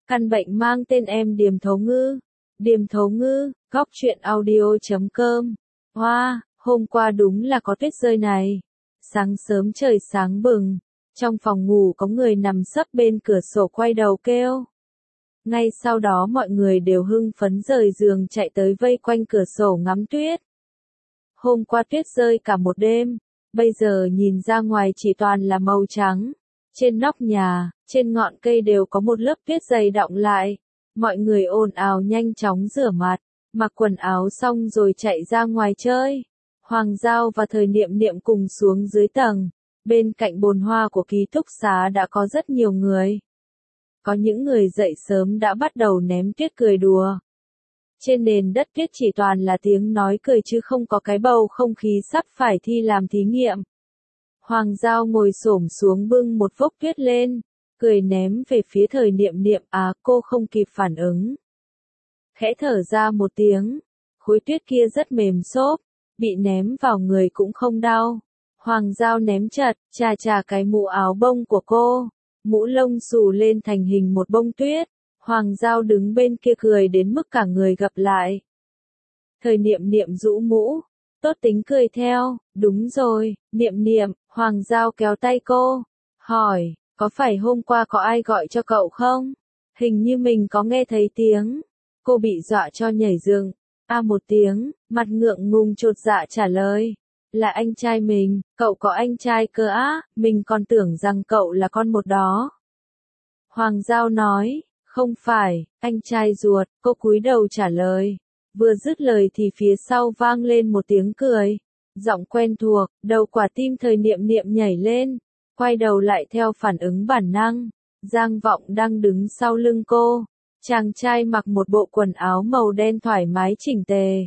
Căn bệnh mang tên em Điềm Thấu Ngư. Điềm Thấu Ngư, góc truyện audio.com. Hoa, hôm qua đúng là có tuyết rơi này. Sáng sớm trời sáng bừng, trong phòng ngủ có người nằm sấp bên cửa sổ quay đầu kêu. Ngay sau đó mọi người đều hưng phấn rời giường chạy tới vây quanh cửa sổ ngắm tuyết. Hôm qua tuyết rơi cả một đêm, bây giờ nhìn ra ngoài chỉ toàn là màu trắng. Trên nóc nhà, trên ngọn cây đều có một lớp tuyết dày đọng lại. Mọi người ồn ào nhanh chóng rửa mặt, mặc quần áo xong rồi chạy ra ngoài chơi. Hoàng Giao và Thời Niệm Niệm cùng xuống dưới tầng. Bên cạnh bồn hoa của ký túc xá đã có rất nhiều người. Có những người dậy sớm đã bắt đầu ném tuyết cười đùa. Trên nền đất tuyết chỉ toàn là tiếng nói cười chứ không có cái bầu không khí sắp phải thi làm thí nghiệm. Hoàng Giao ngồi xổm xuống bưng một vốc tuyết lên, cười ném về phía Thời Niệm Niệm. Cô không kịp phản ứng. Khẽ thở ra một tiếng, khối tuyết kia rất mềm xốp, bị ném vào người cũng không đau. Hoàng Giao ném chật, chà cái mũ áo bông của cô, mũ lông xù lên thành hình một bông tuyết. Hoàng Giao đứng bên kia cười đến mức cả người gập lại. Thời Niệm Niệm rũ mũ, tốt tính cười theo. Đúng rồi, Niệm Niệm. Hoàng Giao kéo tay cô, hỏi, có phải hôm qua có ai gọi cho cậu không? Hình như mình có nghe thấy tiếng. Cô bị dọa cho nhảy dựng. Một tiếng, mặt ngượng ngùng chột dạ trả lời. Là anh trai mình. Cậu có anh trai cơ á? Mình còn tưởng rằng cậu là con một đó. Hoàng Giao nói, không phải, anh trai ruột. Cô cúi đầu trả lời. Vừa dứt lời thì phía sau vang lên một tiếng cười. Giọng quen thuộc, đầu quả tim Thời Niệm Niệm nhảy lên, quay đầu lại theo phản ứng bản năng. Giang Vọng đang đứng sau lưng cô. Chàng trai mặc một bộ quần áo màu đen thoải mái chỉnh tề.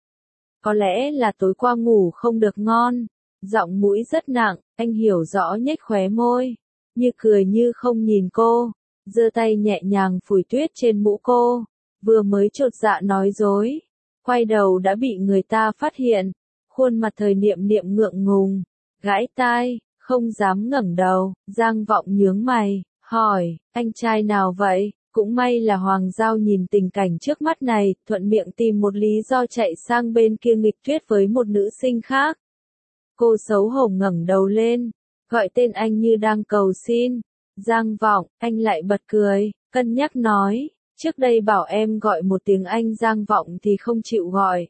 Có lẽ là tối qua ngủ không được ngon. Giọng mũi rất nặng, anh hiểu rõ nhếch khóe môi, như cười như không nhìn cô, giơ tay nhẹ nhàng phủi tuyết trên mũ cô. Vừa mới chột dạ nói dối, quay đầu đã bị người ta phát hiện. Khuôn mặt Thời Niệm Niệm ngượng ngùng, gãi tai, không dám ngẩng đầu. Giang Vọng nhướng mày, hỏi, anh trai nào vậy? Cũng may là Hoàng Giao nhìn tình cảnh trước mắt này, thuận miệng tìm một lý do chạy sang bên kia nghịch tuyết với một nữ sinh khác. Cô xấu hổ ngẩng đầu lên, gọi tên anh như đang cầu xin. Giang Vọng, anh lại bật cười, cân nhắc nói, trước đây bảo em gọi một tiếng anh Giang Vọng thì không chịu gọi.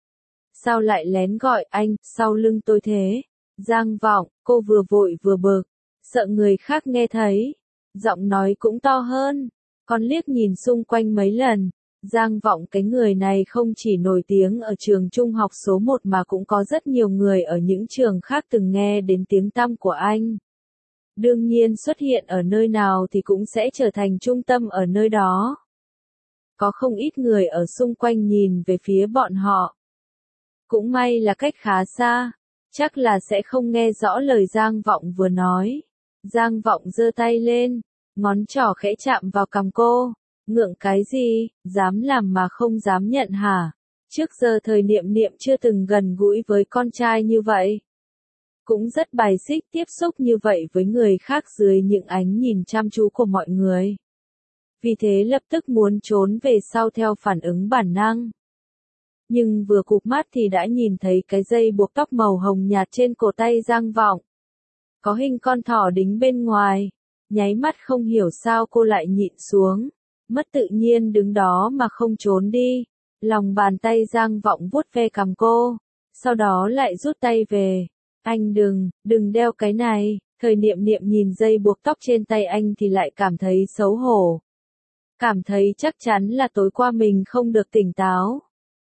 Sao lại lén gọi anh, sau lưng tôi thế? Giang Vọng, cô vừa vội vừa bực, sợ người khác nghe thấy. Giọng nói cũng to hơn, còn liếc nhìn xung quanh mấy lần. Giang Vọng cái người này không chỉ nổi tiếng ở trường trung học số 1 mà cũng có rất nhiều người ở những trường khác từng nghe đến tiếng tăm của anh. Đương nhiên xuất hiện ở nơi nào thì cũng sẽ trở thành trung tâm ở nơi đó. Có không ít người ở xung quanh nhìn về phía bọn họ. Cũng may là cách khá xa, chắc là sẽ không nghe rõ lời Giang Vọng vừa nói. Giang Vọng giơ tay lên, ngón trỏ khẽ chạm vào cằm cô. Ngượng cái gì, dám làm mà không dám nhận hả? Trước giờ Thời Niệm Niệm chưa từng gần gũi với con trai như vậy. Cũng rất bài xích tiếp xúc như vậy với người khác dưới những ánh nhìn chăm chú của mọi người. Vì thế lập tức muốn trốn về sau theo phản ứng bản năng. Nhưng vừa cụp mắt thì đã nhìn thấy cái dây buộc tóc màu hồng nhạt trên cổ tay Giang Vọng. Có hình con thỏ đính bên ngoài. Nháy mắt không hiểu sao cô lại nhịn xuống. Mất tự nhiên đứng đó mà không trốn đi. Lòng bàn tay Giang Vọng vuốt ve cằm cô. Sau đó lại rút tay về. Anh đừng đeo cái này. Thời Niệm Niệm nhìn dây buộc tóc trên tay anh thì lại cảm thấy xấu hổ. Cảm thấy chắc chắn là tối qua mình không được tỉnh táo.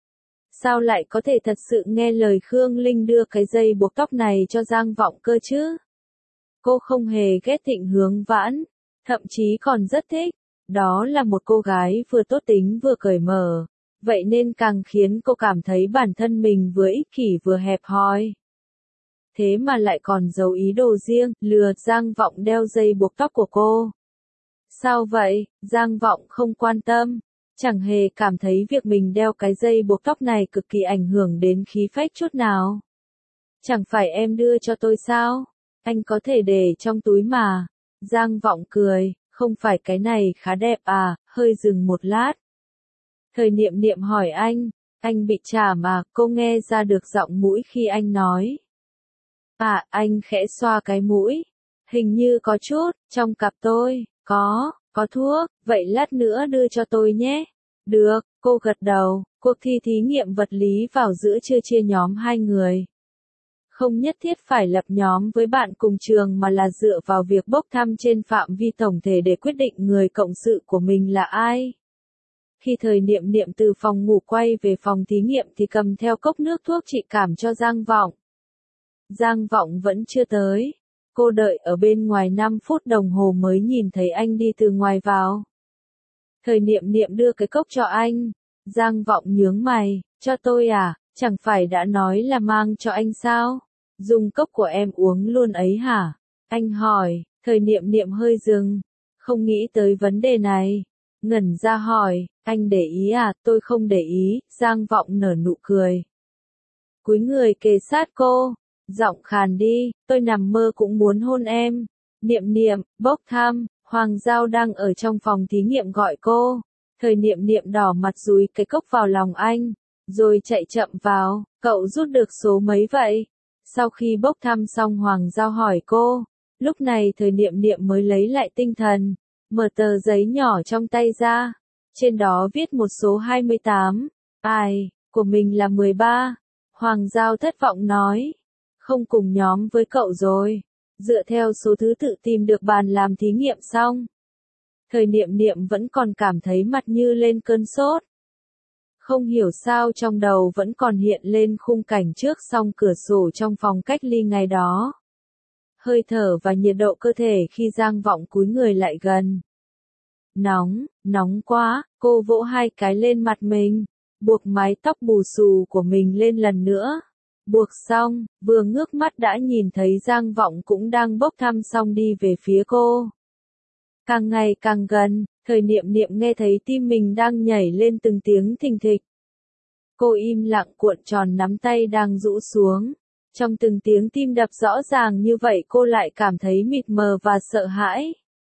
Sao lại có thể thật sự nghe lời Khương Linh đưa cái dây buộc tóc này cho Giang Vọng cơ chứ? Cô không hề ghét Thịnh Hướng Vãn, thậm chí còn rất thích. Đó là một cô gái vừa tốt tính vừa cởi mở, vậy nên càng khiến cô cảm thấy bản thân mình vừa ích kỷ vừa hẹp hòi. Thế mà lại còn giấu ý đồ riêng, lừa Giang Vọng đeo dây buộc tóc của cô. Sao vậy? Giang Vọng không quan tâm, chẳng hề cảm thấy việc mình đeo cái dây buộc tóc này cực kỳ ảnh hưởng đến khí phách chút nào. Chẳng phải em đưa cho tôi sao? Anh có thể để trong túi mà. Giang Vọng cười, Không phải cái này khá đẹp à, hơi dừng một lát. Thời niệm niệm hỏi anh bị chảm à, cô nghe ra được giọng mũi khi anh nói. À, anh khẽ xoa cái mũi. Hình như có chút, trong cặp tôi, có thuốc, vậy lát nữa đưa cho tôi nhé. Được, cô gật đầu, cuộc thi thí nghiệm vật lý vào giữa trưa chia nhóm 2 người. Không nhất thiết phải lập nhóm với bạn cùng trường mà là dựa vào việc bốc thăm trên phạm vi tổng thể để quyết định người cộng sự của mình là ai. Khi thời niệm niệm từ phòng ngủ quay về phòng thí nghiệm thì cầm theo cốc nước thuốc trị cảm cho Giang Vọng. Giang Vọng vẫn chưa tới. Cô đợi ở bên ngoài 5 phút đồng hồ mới nhìn thấy anh đi từ ngoài vào. Thời niệm niệm đưa cái cốc cho anh. Giang Vọng nhướng mày, cho tôi à, chẳng phải đã nói là mang cho anh sao? Dùng cốc của em uống luôn ấy hả? Anh hỏi, thời niệm niệm hơi dừng. Không nghĩ tới vấn đề này. Ngẩn ra hỏi, anh để ý à, tôi không để ý, Giang Vọng nở nụ cười. Cúi người kề sát cô, giọng khàn đi, tôi nằm mơ cũng muốn hôn em. Niệm niệm, bốc thăm, Hoàng Giao đang ở trong phòng thí nghiệm gọi cô. Thời niệm niệm đỏ mặt dúi cái cốc vào lòng anh, rồi chạy chậm vào, cậu rút được số mấy vậy? Sau khi bốc thăm xong Hoàng Giao hỏi cô, lúc này thời niệm niệm mới lấy lại tinh thần, mở tờ giấy nhỏ trong tay ra, trên đó viết một số 28, ai, của mình là 13. Hoàng Giao thất vọng nói, không cùng nhóm với cậu rồi, dựa theo số thứ tự tìm được bàn làm thí nghiệm xong. Thời niệm niệm vẫn còn cảm thấy mặt như lên cơn sốt. Không hiểu sao trong đầu vẫn còn hiện lên khung cảnh trước song cửa sổ trong phòng cách ly ngày đó. Hơi thở và nhiệt độ cơ thể khi Giang Vọng cúi người lại gần. Nóng quá, cô vỗ 2 cái lên mặt mình, buộc mái tóc bù xù của mình lên lần nữa. Buộc xong, vừa ngước mắt đã nhìn thấy Giang Vọng cũng đang bốc thăm xong đi về phía cô. Càng ngày càng gần, thời niệm niệm nghe thấy tim mình đang nhảy lên từng tiếng thình thịch. Cô im lặng cuộn tròn nắm tay đang rũ xuống. Trong từng tiếng tim đập rõ ràng như vậy cô lại cảm thấy mịt mờ và sợ hãi.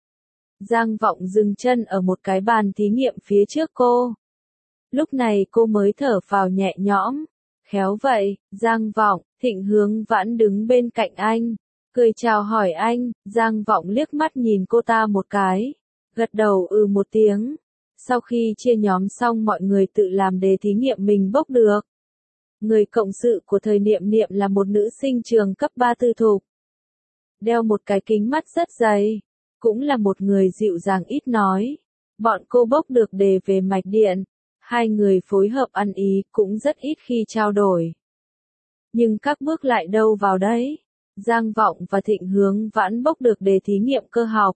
Giang Vọng dừng chân ở một cái bàn thí nghiệm phía trước cô. Lúc này cô mới thở phào nhẹ nhõm. Khéo vậy, Giang Vọng, Thịnh Hướng Vãn đứng bên cạnh anh. Cười chào hỏi anh, Giang Vọng liếc mắt nhìn cô ta một cái. Gật đầu một tiếng. Sau khi chia nhóm xong mọi người tự làm đề thí nghiệm mình bốc được. Người cộng sự của thời niệm niệm là một nữ sinh trường cấp 3 tư thục. Đeo một cái kính mắt rất dày. Cũng là một người dịu dàng ít nói. Bọn cô bốc được đề về mạch điện. 2 người phối hợp ăn ý cũng rất ít khi trao đổi. Nhưng các bước lại đâu vào đấy. Giang Vọng và Thịnh Hướng Vãn bốc được đề thí nghiệm cơ học.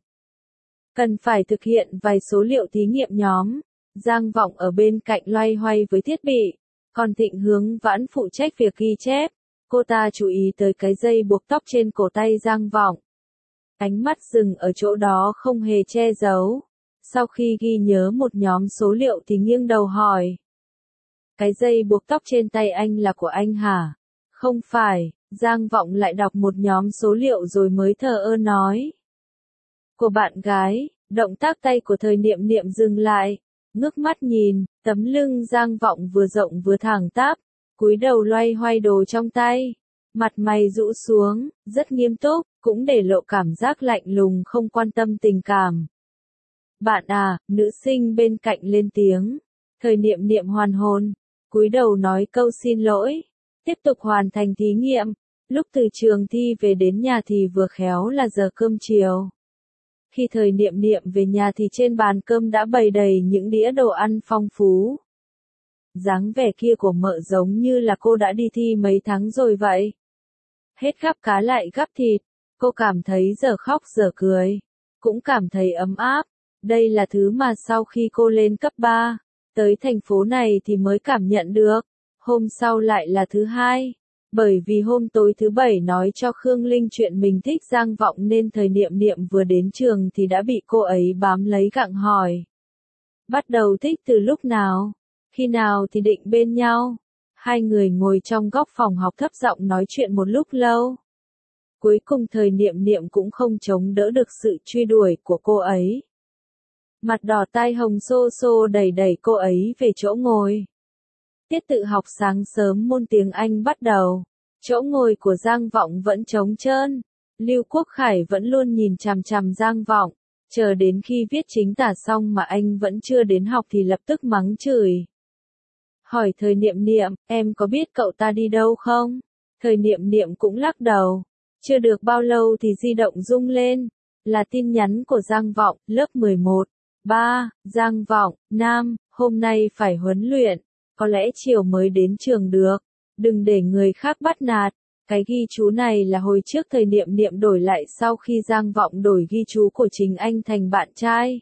Cần phải thực hiện vài số liệu thí nghiệm nhóm. Giang Vọng ở bên cạnh loay hoay với thiết bị. Còn Thịnh Hướng Vãn phụ trách việc ghi chép. Cô ta chú ý tới cái dây buộc tóc trên cổ tay Giang Vọng. Ánh mắt dừng ở chỗ đó không hề che giấu. Sau khi ghi nhớ một nhóm số liệu thì nghiêng đầu hỏi. Cái dây buộc tóc trên tay anh là của anh hả? Không phải, Giang Vọng lại đọc một nhóm số liệu rồi mới thờ ơ nói. Của bạn gái, động tác tay của thời niệm niệm dừng lại. Ngước mắt nhìn, tấm lưng Giang Vọng vừa rộng vừa thẳng tắp, cúi đầu loay hoay đồ trong tay. Mặt mày rũ xuống, rất nghiêm túc, cũng để lộ cảm giác lạnh lùng không quan tâm tình cảm. Bạn à, nữ sinh bên cạnh lên tiếng. Thời niệm niệm hoàn hồn, cúi đầu nói câu xin lỗi. Tiếp tục hoàn thành thí nghiệm. Lúc từ trường thi về đến nhà thì vừa khéo là giờ cơm chiều. Khi thời niệm niệm về nhà thì trên bàn cơm đã bày đầy những đĩa đồ ăn phong phú. Dáng vẻ kia của mợ giống như là cô đã đi thi mấy tháng rồi vậy. Hết gắp cá lại gắp thịt, cô cảm thấy giờ khóc giờ cười. Cũng cảm thấy ấm áp. Đây là thứ mà sau khi cô lên cấp 3, tới thành phố này thì mới cảm nhận được. Hôm sau lại là thứ 2. Bởi vì hôm tối thứ 7 nói cho Khương Linh chuyện mình thích Giang Vọng nên thời niệm niệm vừa đến trường thì đã bị cô ấy bám lấy gặng hỏi. Bắt đầu thích từ lúc nào? Khi nào thì định bên nhau? 2 người ngồi trong góc phòng học thấp giọng nói chuyện một lúc lâu. Cuối cùng thời niệm niệm cũng không chống đỡ được sự truy đuổi của cô ấy. Mặt đỏ tai hồng xô xô đẩy đẩy cô ấy về chỗ ngồi. Tiết tự học sáng sớm môn tiếng Anh bắt đầu. Chỗ ngồi của Giang Vọng vẫn trống trơn. Lưu Quốc Khải vẫn luôn nhìn chằm chằm Giang Vọng. Chờ đến khi viết chính tả xong mà anh vẫn chưa đến học thì lập tức mắng chửi. Hỏi Thời Niệm Niệm, em có biết cậu ta đi đâu không? Thời Niệm Niệm cũng lắc đầu. Chưa được bao lâu thì di động rung lên. Là tin nhắn của Giang Vọng, lớp 11. 3. Giang Vọng, Nam, hôm nay phải huấn luyện. Có lẽ chiều mới đến trường được. Đừng để người khác bắt nạt. Cái ghi chú này là hồi trước Thời Niệm Niệm đổi lại sau khi Giang Vọng đổi ghi chú của chính anh thành bạn trai.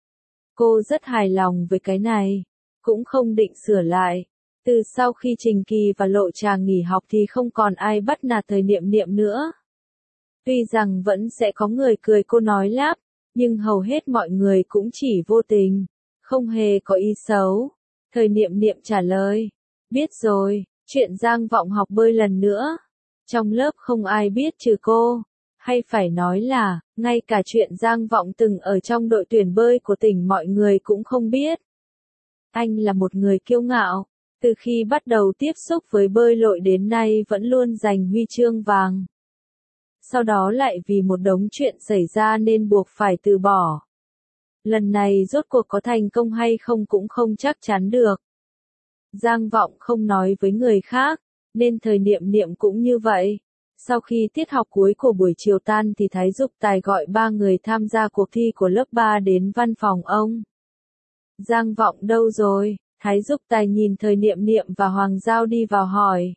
Cô rất hài lòng với cái này. Cũng không định sửa lại. Từ sau khi Trình Kỳ và Lộ Tràng nghỉ học thì không còn ai bắt nạt Thời Niệm Niệm nữa. Tuy rằng vẫn sẽ có người cười cô nói lắp, nhưng hầu hết mọi người cũng chỉ vô tình, không hề có ý xấu. Thời Niệm Niệm trả lời, biết rồi, chuyện Giang Vọng học bơi lần nữa. Trong lớp không ai biết trừ cô, hay phải nói là, ngay cả chuyện Giang Vọng từng ở trong đội tuyển bơi của tỉnh mọi người cũng không biết. Anh là một người kiêu ngạo, từ khi bắt đầu tiếp xúc với bơi lội đến nay vẫn luôn giành huy chương vàng. Sau đó lại vì một đống chuyện xảy ra nên buộc phải từ bỏ. Lần này rốt cuộc có thành công hay không cũng không chắc chắn được. Giang Vọng không nói với người khác, nên Thời Niệm Niệm cũng như vậy. Sau khi tiết học cuối của buổi chiều tan thì Thái Dục Tài gọi 3 người tham gia cuộc thi của lớp 3 đến văn phòng ông. Giang Vọng đâu rồi? Thái Dục Tài nhìn Thời Niệm Niệm và Hoàng Giao đi vào hỏi.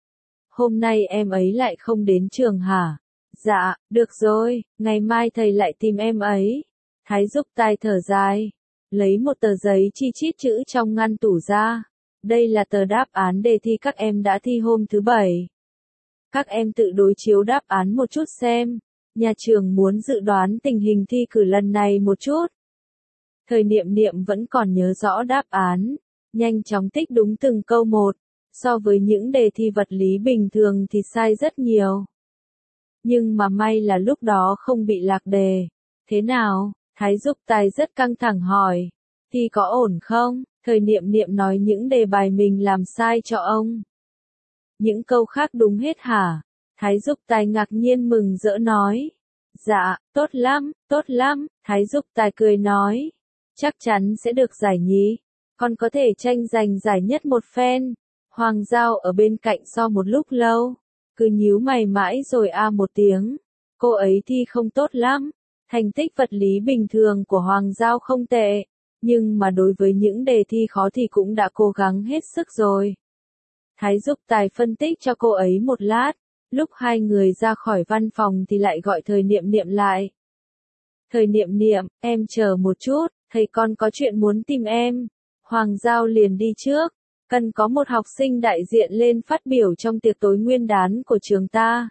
Hôm nay em ấy lại không đến trường hả? Dạ, được rồi, ngày mai thầy lại tìm em ấy. Thái Dục Tài thở dài, lấy một tờ giấy chi chít chữ trong ngăn tủ ra. Đây là tờ đáp án đề thi các em đã thi hôm thứ Bảy. Các em tự đối chiếu đáp án một chút xem. Nhà trường muốn dự đoán tình hình thi cử lần này một chút. Thời Niệm Niệm vẫn còn nhớ rõ đáp án, nhanh chóng tích đúng từng câu một. So với những đề thi vật lý bình thường thì sai rất nhiều. Nhưng mà may là lúc đó không bị lạc đề. Thế nào? Thái Dục Tài rất căng thẳng hỏi. Thi có ổn không? Thời Niệm Niệm nói những đề bài mình làm sai cho ông. Những câu khác đúng hết hả? Thái Dục Tài ngạc nhiên mừng rỡ nói. Dạ, tốt lắm, tốt lắm. Thái Dục Tài cười nói. Chắc chắn sẽ được giải nhì. Còn có thể tranh giành giải nhất một phen. Hoàng Giao ở bên cạnh sau một lúc lâu. Cứ nhíu mày mãi rồi một tiếng. Cô ấy thi không tốt lắm. Thành tích vật lý bình thường của Hoàng Giao không tệ. Nhưng mà đối với những đề thi khó thì cũng đã cố gắng hết sức rồi. Thái Dục Tài phân tích cho cô ấy một lát. Lúc hai người ra khỏi văn phòng thì lại gọi Thời Niệm Niệm lại. Thời Niệm Niệm, em chờ một chút, thầy con có chuyện muốn tìm em. Hoàng Giao liền đi trước. Cần có một học sinh đại diện lên phát biểu trong tiệc tối nguyên đán của trường ta.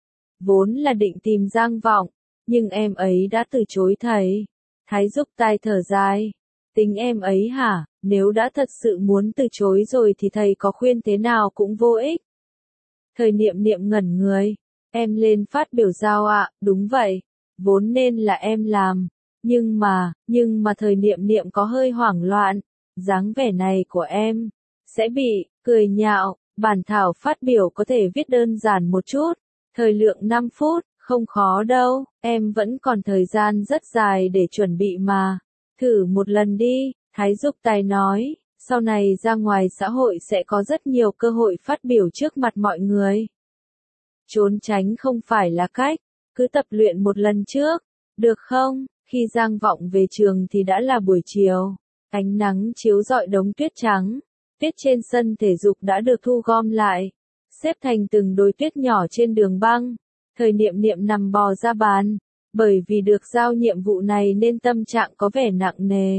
Vốn là định tìm Giang Vọng, nhưng em ấy đã từ chối thầy. Thái Dục Tài thở dài. Tính em ấy hả, nếu đã thật sự muốn từ chối rồi thì thầy có khuyên thế nào cũng vô ích. Thời Niệm Niệm ngẩn người. Em lên phát biểu Giao ạ, đúng vậy. Vốn nên là em làm. Nhưng mà Thời Niệm Niệm có hơi hoảng loạn. Dáng vẻ này của em sẽ bị cười nhạo. Bản thảo phát biểu có thể viết đơn giản một chút. Thời lượng 5 phút, không khó đâu. Em vẫn còn thời gian rất dài để chuẩn bị mà. Thử một lần đi, Thái Dục Tài nói. Sau này ra ngoài xã hội sẽ có rất nhiều cơ hội phát biểu trước mặt mọi người. Trốn tránh không phải là cách. Cứ tập luyện một lần trước. Được không? Khi Giang Vọng về trường thì đã là buổi chiều. Ánh nắng chiếu rọi đống tuyết trắng. Tuyết trên sân thể dục đã được thu gom lại. Xếp thành từng đôi tuyết nhỏ trên đường băng. Thời Niệm Niệm nằm bò ra bàn. Bởi vì được giao nhiệm vụ này nên tâm trạng có vẻ nặng nề.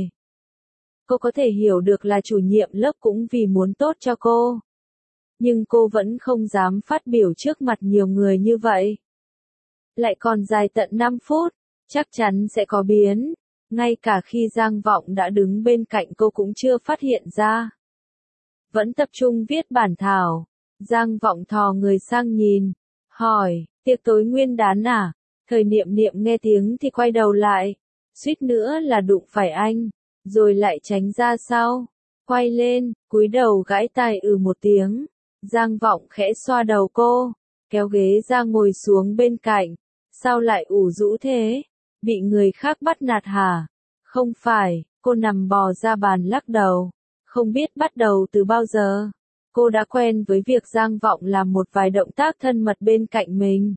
Cô có thể hiểu được là chủ nhiệm lớp cũng vì muốn tốt cho cô. Nhưng cô vẫn không dám phát biểu trước mặt nhiều người như vậy. Lại còn dài tận 5 phút, chắc chắn sẽ có biến. Ngay cả khi Giang Vọng đã đứng bên cạnh cô cũng chưa phát hiện ra. Vẫn tập trung viết bản thảo. Giang Vọng thò người sang nhìn. Hỏi, tiệc tối nguyên đán à? Thời Niệm Niệm nghe tiếng thì quay đầu lại. suýt nữa là đụng phải anh, rồi lại tránh ra sau, quay lên, cúi đầu gãi tai một tiếng. Giang Vọng khẽ xoa đầu cô, kéo ghế ra ngồi xuống bên cạnh. Sao lại ủ rũ thế? Bị người khác bắt nạt hả? Không phải, cô nằm bò ra bàn lắc đầu. Không biết bắt đầu từ bao giờ. Cô đã quen với việc Giang Vọng làm một vài động tác thân mật bên cạnh mình.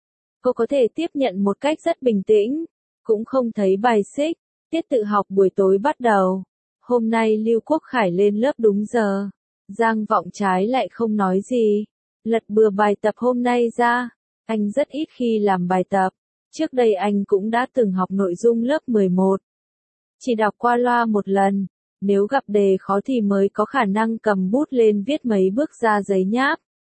Cô có thể tiếp nhận một cách rất bình tĩnh, cũng không thấy bài xích. Tiết tự học buổi tối bắt đầu. Hôm nay Lưu Quốc Khải lên lớp đúng giờ. Giang Vọng trái lại không nói gì. Lật bừa bài tập hôm nay ra. Anh rất ít khi làm bài tập. Trước đây anh cũng đã từng học nội dung lớp 11. Chỉ đọc qua loa một lần. Nếu gặp đề khó thì mới có khả năng cầm bút lên viết mấy bước ra giấy nháp.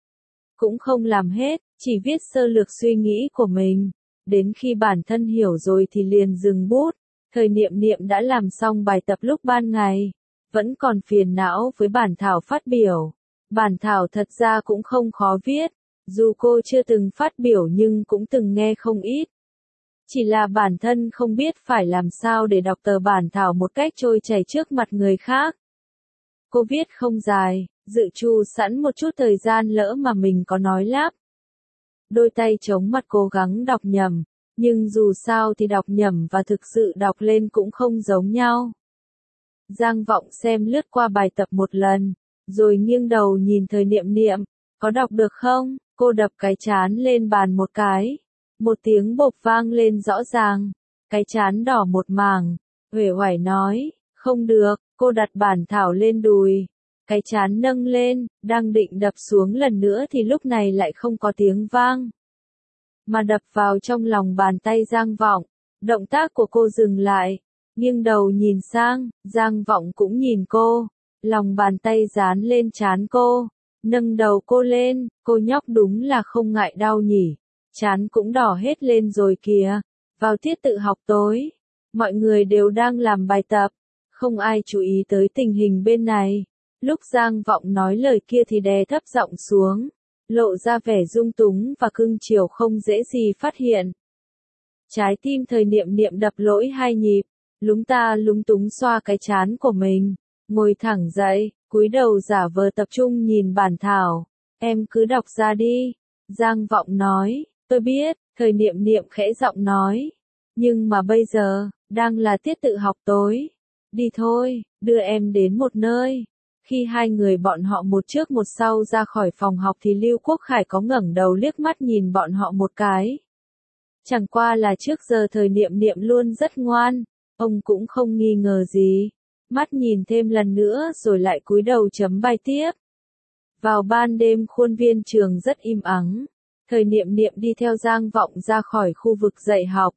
Cũng không làm hết, chỉ viết sơ lược suy nghĩ của mình. Đến khi bản thân hiểu rồi thì liền dừng bút. Thời Niệm Niệm đã làm xong bài tập lúc ban ngày. Vẫn còn phiền não với bản thảo phát biểu. Bản thảo thật ra cũng không khó viết. Dù cô chưa từng phát biểu nhưng cũng từng nghe không ít. Chỉ là bản thân không biết phải làm sao để đọc tờ bản thảo một cách trôi chảy trước mặt người khác. Cô viết không dài, dự trù sẵn một chút thời gian lỡ mà mình có nói lắp. Đôi tay chống mặt cố gắng đọc nhầm, nhưng dù sao thì đọc nhầm và thực sự đọc lên cũng không giống nhau. Giang Vọng xem lướt qua bài tập một lần, rồi nghiêng đầu nhìn Thời Niệm Niệm, có đọc được không? Cô đập cái trán lên bàn một cái. Một tiếng bộp vang lên rõ ràng, cái trán đỏ một mảng, uể oải nói, không được, cô đặt bản thảo lên đùi, cái trán nâng lên, đang định đập xuống lần nữa thì lúc này lại không có tiếng vang, mà đập vào trong lòng bàn tay Giang Vọng. Động tác của cô dừng lại, nghiêng đầu nhìn sang, Giang Vọng cũng nhìn cô, lòng bàn tay dán lên trán cô, nâng đầu cô lên, cô nhóc đúng là không ngại đau nhỉ. Trán cũng đỏ hết lên rồi kìa. Vào tiết tự học tối, mọi người đều đang làm bài tập, không ai chú ý tới tình hình bên này. Lúc Giang Vọng nói lời kia thì đè thấp giọng xuống, lộ ra vẻ dung túng và cưng chiều không dễ gì phát hiện. Trái tim Thời Niệm Niệm đập lỗi 2 nhịp, lúng ta lúng túng xoa cái trán của mình, ngồi thẳng dậy, cúi đầu giả vờ tập trung nhìn bản thảo. Em cứ đọc ra đi, Giang Vọng nói. Tôi biết, Thời Niệm Niệm khẽ giọng nói. Nhưng mà bây giờ, đang là tiết tự học tối. Đi thôi, đưa em đến một nơi. Khi hai người bọn họ một trước một sau ra khỏi phòng học thì Lưu Quốc Khải có ngẩng đầu liếc mắt nhìn bọn họ một cái. Chẳng qua là trước giờ Thời Niệm Niệm luôn rất ngoan, ông cũng không nghi ngờ gì. Mắt nhìn thêm lần nữa rồi lại cúi đầu chấm bài tiếp. Vào ban đêm khuôn viên trường rất im ắng. Thời Niệm Niệm đi theo Giang Vọng ra khỏi khu vực dạy học.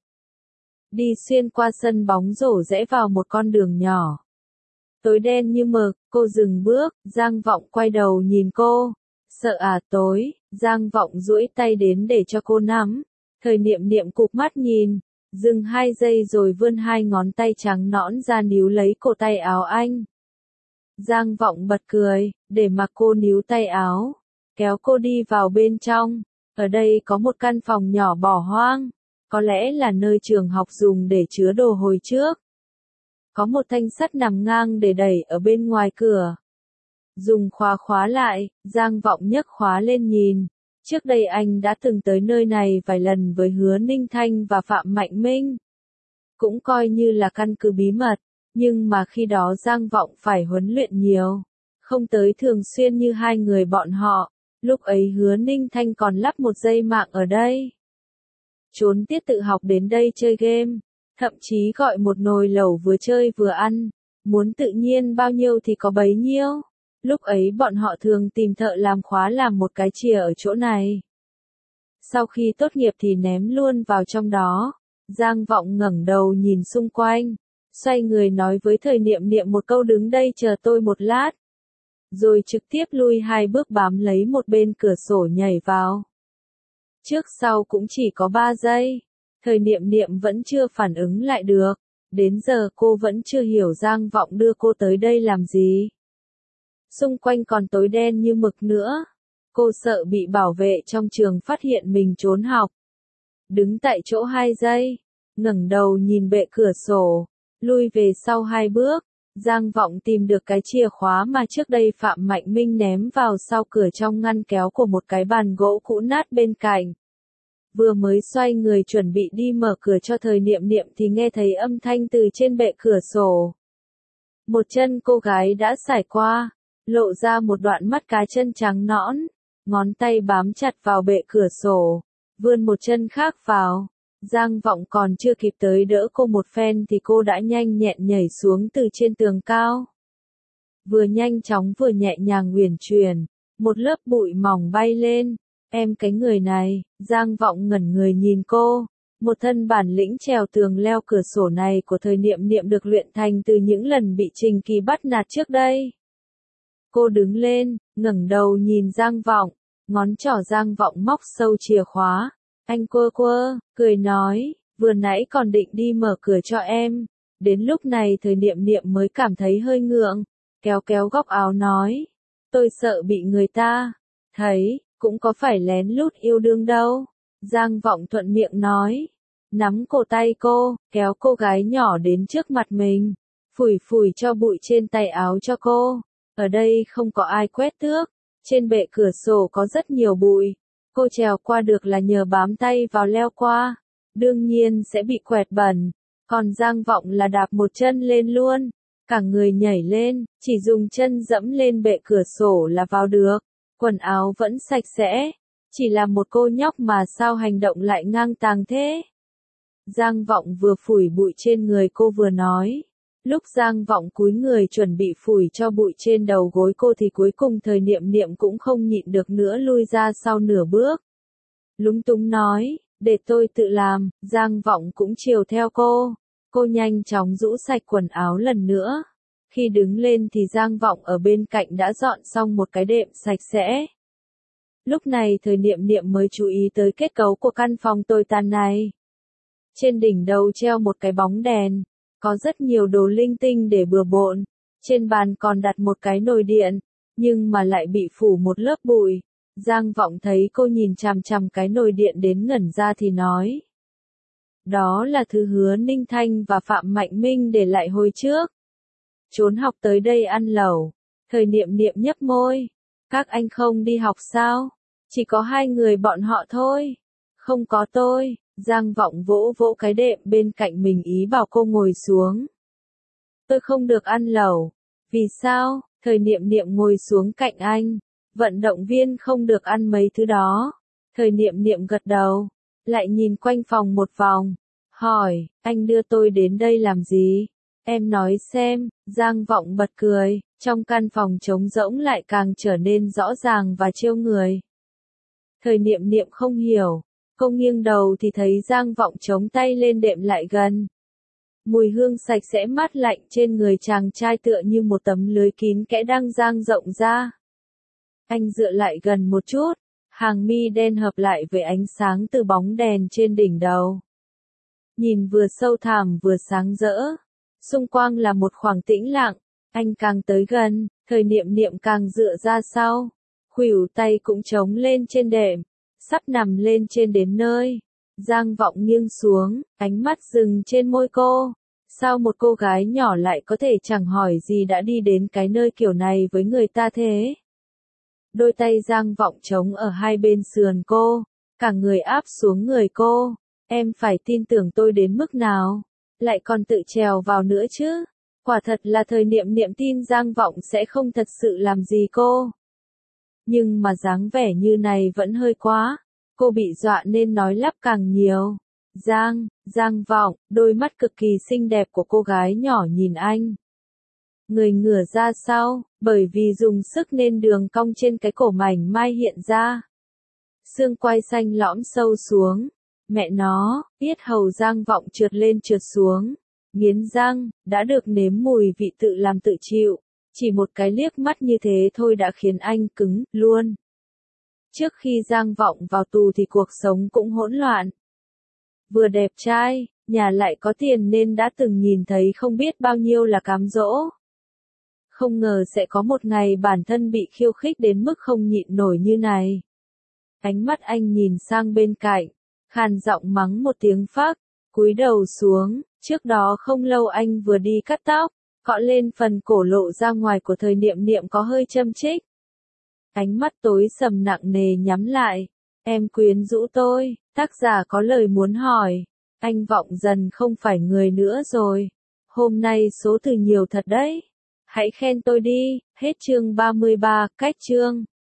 Đi xuyên qua sân bóng rổ rẽ vào một con đường nhỏ. Tối đen như mực, cô dừng bước, Giang Vọng quay đầu nhìn cô. Sợ à tối, Giang Vọng duỗi tay đến để cho cô nắm. Thời Niệm Niệm cụp mắt nhìn, dừng 2 giây rồi vươn 2 ngón tay trắng nõn ra níu lấy cổ tay áo anh. Giang Vọng bật cười, để mặc cô níu tay áo, kéo cô đi vào bên trong. Ở đây có một căn phòng nhỏ bỏ hoang, có lẽ là nơi trường học dùng để chứa đồ hồi trước. Có một thanh sắt nằm ngang để đẩy ở bên ngoài cửa. Dùng khóa khóa lại, Giang Vọng nhấc khóa lên nhìn. Trước đây anh đã từng tới nơi này vài lần với Hứa Ninh Thanh và Phạm Mạnh Minh. Cũng coi như là căn cứ bí mật, nhưng mà khi đó Giang Vọng phải huấn luyện nhiều, không tới thường xuyên như hai người bọn họ. Lúc ấy Hứa Ninh Thanh còn lắp một dây mạng ở đây. Trốn tiết tự học đến đây chơi game, thậm chí gọi một nồi lẩu vừa chơi vừa ăn, muốn tự nhiên bao nhiêu thì có bấy nhiêu. Lúc ấy bọn họ thường tìm thợ làm khóa làm một cái chìa ở chỗ này. Sau khi tốt nghiệp thì ném luôn vào trong đó. Giang Vọng ngẩng đầu nhìn xung quanh, xoay người nói với Thời Niệm Niệm một câu đứng đây chờ tôi một lát. Rồi trực tiếp lui 2 bước bám lấy một bên cửa sổ nhảy vào. Trước sau cũng chỉ có 3 giây. Thời Niệm Niệm vẫn chưa phản ứng lại được. Đến giờ cô vẫn chưa hiểu Giang Vọng đưa cô tới đây làm gì. Xung quanh còn tối đen như mực nữa. Cô sợ bị bảo vệ trong trường phát hiện mình trốn học. Đứng tại chỗ 2 giây. ngẩng đầu nhìn bệ cửa sổ, lui về sau 2 bước. Giang Vọng tìm được cái chìa khóa mà trước đây Phạm Mạnh Minh ném vào sau cửa trong ngăn kéo của một cái bàn gỗ cũ nát bên cạnh. Vừa mới xoay người chuẩn bị đi mở cửa cho Thời Niệm Niệm thì nghe thấy âm thanh từ trên bệ cửa sổ. Một chân cô gái đã sải qua, lộ ra một đoạn mắt cá chân trắng nõn, ngón tay bám chặt vào bệ cửa sổ, vươn một chân khác vào. Giang Vọng còn chưa kịp tới đỡ cô một phen thì cô đã nhanh nhẹn nhảy xuống từ trên tường cao. Vừa nhanh chóng vừa nhẹ nhàng uyển chuyển, một lớp bụi mỏng bay lên. Em cái người này, Giang Vọng ngẩn người nhìn cô. Một thân bản lĩnh trèo tường leo cửa sổ này của Thời Niệm Niệm được luyện thành từ những lần bị Trình Kỳ bắt nạt trước đây. Cô đứng lên, ngẩng đầu nhìn Giang Vọng, ngón trỏ Giang Vọng móc sâu chìa khóa. Anh quơ quơ, cười nói, vừa nãy còn định đi mở cửa cho em. Đến lúc này Thời Niệm Niệm mới cảm thấy hơi ngượng, kéo kéo góc áo nói. Tôi sợ bị người ta thấy, cũng có phải lén lút yêu đương đâu. Giang Vọng thuận miệng nói, nắm cổ tay cô, kéo cô gái nhỏ đến trước mặt mình, phủi phủi cho bụi trên tay áo cho cô. Ở đây không có ai quét tước, trên bệ cửa sổ có rất nhiều bụi. Cô trèo qua được là nhờ bám tay vào leo qua, đương nhiên sẽ bị quẹt bẩn, còn Giang Vọng là đạp một chân lên luôn, cả người nhảy lên, chỉ dùng chân dẫm lên bệ cửa sổ là vào được, quần áo vẫn sạch sẽ, chỉ là một cô nhóc mà sao hành động lại ngang tàng thế. Giang Vọng vừa phủi bụi trên người cô vừa nói. Lúc Giang Vọng cúi người chuẩn bị phủi cho bụi trên đầu gối cô thì cuối cùng Thời Niệm Niệm cũng không nhịn được nữa lui ra sau nửa bước. Lúng túng nói, để tôi tự làm. Giang Vọng cũng chiều theo cô. Cô nhanh chóng rũ sạch quần áo lần nữa. Khi đứng lên thì Giang Vọng ở bên cạnh đã dọn xong một cái đệm sạch sẽ. Lúc này Thời Niệm Niệm mới chú ý tới kết cấu của căn phòng tồi tàn này. Trên đỉnh đầu treo một cái bóng đèn. Có rất nhiều đồ linh tinh để bừa bộn, trên bàn còn đặt một cái nồi điện, nhưng mà lại bị phủ một lớp bụi. Giang Vọng thấy cô nhìn chằm chằm cái nồi điện đến ngẩn ra thì nói. Đó là thứ Hứa Ninh Thanh và Phạm Mạnh Minh để lại hồi trước. Trốn học tới đây ăn lẩu. Thời Niệm Niệm nhấp môi. Các anh không đi học sao? Chỉ có 2 người bọn họ thôi. Không có tôi. Giang Vọng vỗ vỗ cái đệm bên cạnh mình ý bảo cô ngồi xuống. Tôi không được ăn lẩu. Vì sao? Thời Niệm Niệm ngồi xuống cạnh anh. Vận động viên không được ăn mấy thứ đó. Thời Niệm Niệm gật đầu. Lại nhìn quanh phòng một vòng. Hỏi, anh đưa tôi đến đây làm gì? Em nói xem. Giang Vọng bật cười. Trong căn phòng trống rỗng lại càng trở nên rõ ràng và trêu người. Thời Niệm Niệm không hiểu. Cô nghiêng đầu thì thấy Giang Vọng chống tay lên đệm lại gần. Mùi hương sạch sẽ mát lạnh trên người chàng trai tựa như một tấm lưới kín kẽ đang dang rộng ra. Anh dựa lại gần một chút, hàng mi đen hợp lại với ánh sáng từ bóng đèn trên đỉnh đầu. Nhìn vừa sâu thẳm vừa sáng rỡ. Xung quanh là một khoảng tĩnh lặng, anh càng tới gần, Thời Niệm Niệm càng dựa ra sau. Khuỷu tay cũng chống lên trên đệm. Sắp nằm lên trên đến nơi. Giang Vọng nghiêng xuống, ánh mắt dừng trên môi cô. Sao một cô gái nhỏ lại có thể chẳng hỏi gì đã đi đến cái nơi kiểu này với người ta thế? Đôi tay Giang Vọng chống ở hai bên sườn cô, cả người áp xuống người cô. Em phải tin tưởng tôi đến mức nào? Lại còn tự trèo vào nữa chứ? Quả thật là Thời Niệm Niệm tin Giang Vọng sẽ không thật sự làm gì cô. Nhưng mà dáng vẻ như này vẫn hơi quá. Cô bị dọa nên nói lắp càng nhiều. Giang Vọng, đôi mắt cực kỳ xinh đẹp của cô gái nhỏ nhìn anh. Người ngửa ra sau, bởi vì dùng sức nên đường cong trên cái cổ mảnh mai hiện ra. Xương quai xanh lõm sâu xuống. Mẹ nó, yết hầu Giang Vọng trượt lên trượt xuống. Nghiến răng, đã được nếm mùi vị tự làm tự chịu. Chỉ một cái liếc mắt như thế thôi đã khiến anh cứng luôn. Trước khi Giang Vọng vào tù thì cuộc sống cũng hỗn loạn. Vừa đẹp trai, nhà lại có tiền nên đã từng nhìn thấy không biết bao nhiêu là cám dỗ. Không ngờ sẽ có một ngày bản thân bị khiêu khích đến mức không nhịn nổi như này. Ánh mắt anh nhìn sang bên cạnh, khàn giọng mắng một tiếng phắc. Cúi đầu xuống, trước đó không lâu anh vừa đi cắt tóc, cọ lên phần cổ lộ ra ngoài của thời Niệm Niệm có hơi châm chích. Ánh mắt tối sầm nặng nề nhắm lại. Em quyến rũ tôi, tác giả có lời muốn hỏi. Anh Vọng dần không phải người nữa rồi. Hôm nay số từ nhiều thật đấy. Hãy khen tôi đi, hết chương 33, cách chương.